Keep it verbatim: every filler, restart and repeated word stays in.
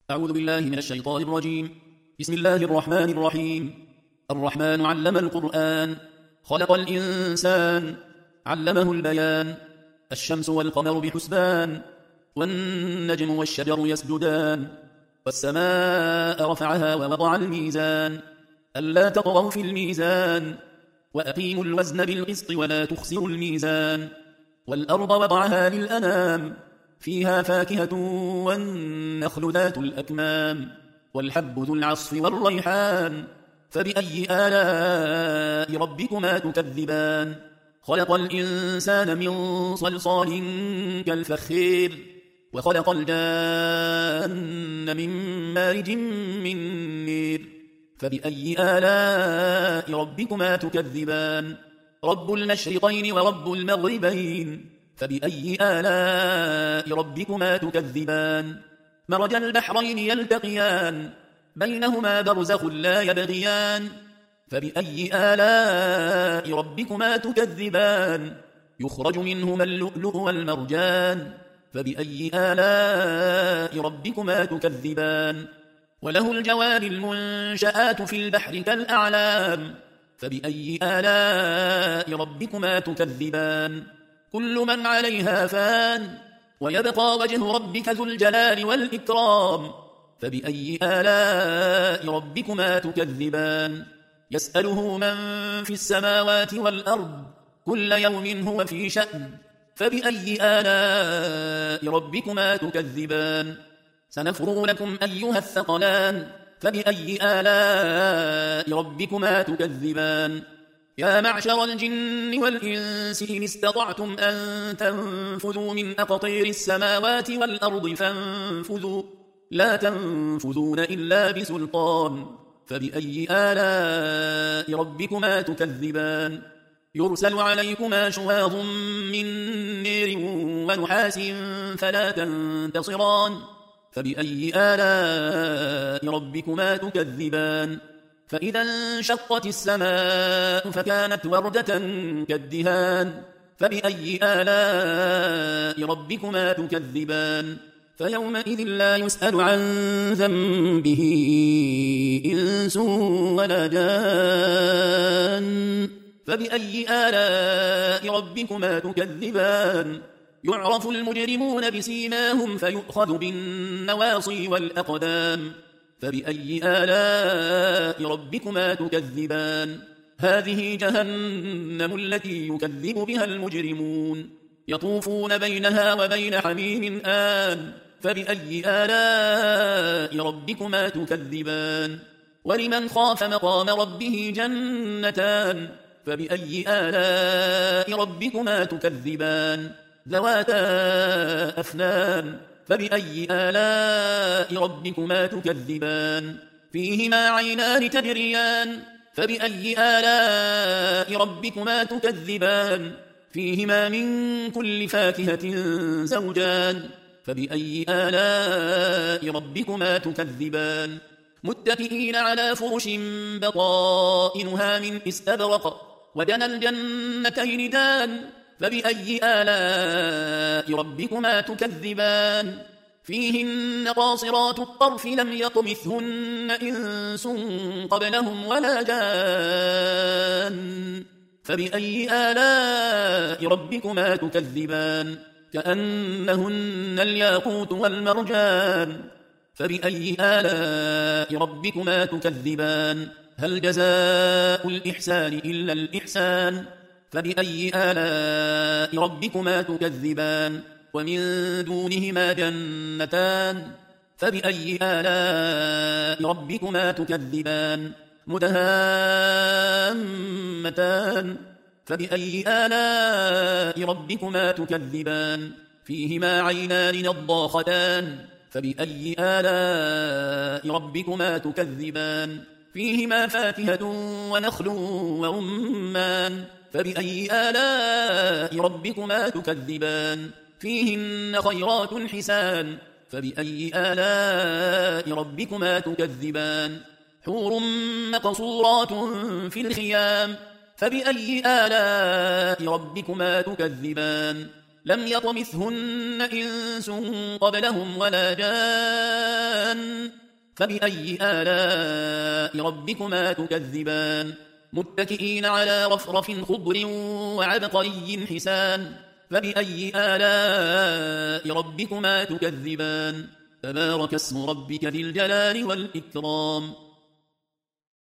أعوذ بالله من الشيطان الرجيم. بسم الله الرحمن الرحيم. الرحمن علم القرآن، خلق الإنسان، علمه البيان. الشمس والقمر بحسبان، والنجم والشجر يسجدان. والسماء رفعها ووضع الميزان، ألا تطغوا في الميزان، وأقيموا الوزن بالقسط ولا تخسروا الميزان. والأرض وضعها للأنام، فيها فاكهة والنخل ذات الأكمام، والحب ذو العصف والريحان. فبأي آلاء ربكما تكذبان؟ خلق الإنسان من صلصال كالفخير، وخلق الجان من مارج من نير. فبأي آلاء ربكما تكذبان؟ رب المشرقين ورب المغربين، فبأي آلاء ربكما تكذبان؟ مرج البحرين يلتقيان، بينهما برزخ لا يبغيان. فبأي آلاء ربكما تكذبان؟ يخرج منهما اللؤلؤ والمرجان، فبأي آلاء ربكما تكذبان؟ وله الجوار المنشآت في البحر كالأعلام، فبأي آلاء ربكما تكذبان؟ كل من عليها فان، ويبقى وجه ربك ذو الجلال والإكرام. فبأي آلاء ربكما تكذبان؟ يسأله من في السماوات والأرض، كل يوم هو في شأن. فبأي آلاء ربكما تكذبان؟ سنفرغ لكم أيها الثقلان، فبأي آلاء ربكما تكذبان؟ يا معشر الجن والإنس إن استطعتم أن تنفذوا من أقطير السماوات والأرض فانفذوا، لا تنفذون إلا بسلطان. فبأي آلاء ربكما تكذبان؟ يرسل عليكما شواظ من نير ونحاس فلا تنتصران. فبأي آلاء ربكما تكذبان؟ فإذا انشقت السماء فكانت وردة كالدهان. فبأي آلاء ربكما تكذبان؟ فيومئذ لا يسأل عن ذنبه إنس ولا جان. فبأي آلاء ربكما تكذبان؟ يعرف المجرمون بسيماهم فيؤخذ بالنواصي والأقدام. فبأي آلاء ربكما تكذبان؟ هذه جهنم التي يكذب بها المجرمون، يطوفون بينها وبين حميم آن. فبأي آلاء ربكما تكذبان؟ ولمن خاف مقام ربه جنتان. فبأي آلاء ربكما تكذبان؟ ذواتا أفنان. فبأي آلاء ربكما تكذبان؟ فيهما عينان تجريان. فبأي آلاء ربكما تكذبان؟ فيهما من كل فاكهة زوجان. فبأي آلاء ربكما تكذبان؟ متكئين على فرش بطائنها من استبرق، وجنى الجنتين دان. فبأي آلاء ربكما تكذبان؟ فيهن قاصرات الطرف لم يطمثهن إنس قبلهم ولا جان. فبأي آلاء ربكما تكذبان؟ كأنهن الياقوت والمرجان. فبأي آلاء ربكما تكذبان؟ هل جزاء الإحسان إلا الإحسان؟ فبأي آلاء ربكما تكذبان؟ ومن دونهما جنتان. فبأي آلاء ربكما تكذبان؟ مدهامتان. فبأي آلاء ربكما تكذبان؟ فيهما عينان نضاختان. فبأي آلاء ربكما تكذبان؟ فيهما فاكهة ونخل ورمان. فبأي آلاء ربكما تكذبان؟ فيهن خيرات حسان. فبأي آلاء ربكما تكذبان؟ حور مقصورات في الخيام. فبأي آلاء ربكما تكذبان؟ لم يطمثهن إنس قبلهم ولا جان. فبأي آلاء ربكما تكذبان متكئين على رفرف خضر وعبقري حسان فبأي آلاء ربكما تكذبان تبارك اسم ربك ذي الجلال والإكرام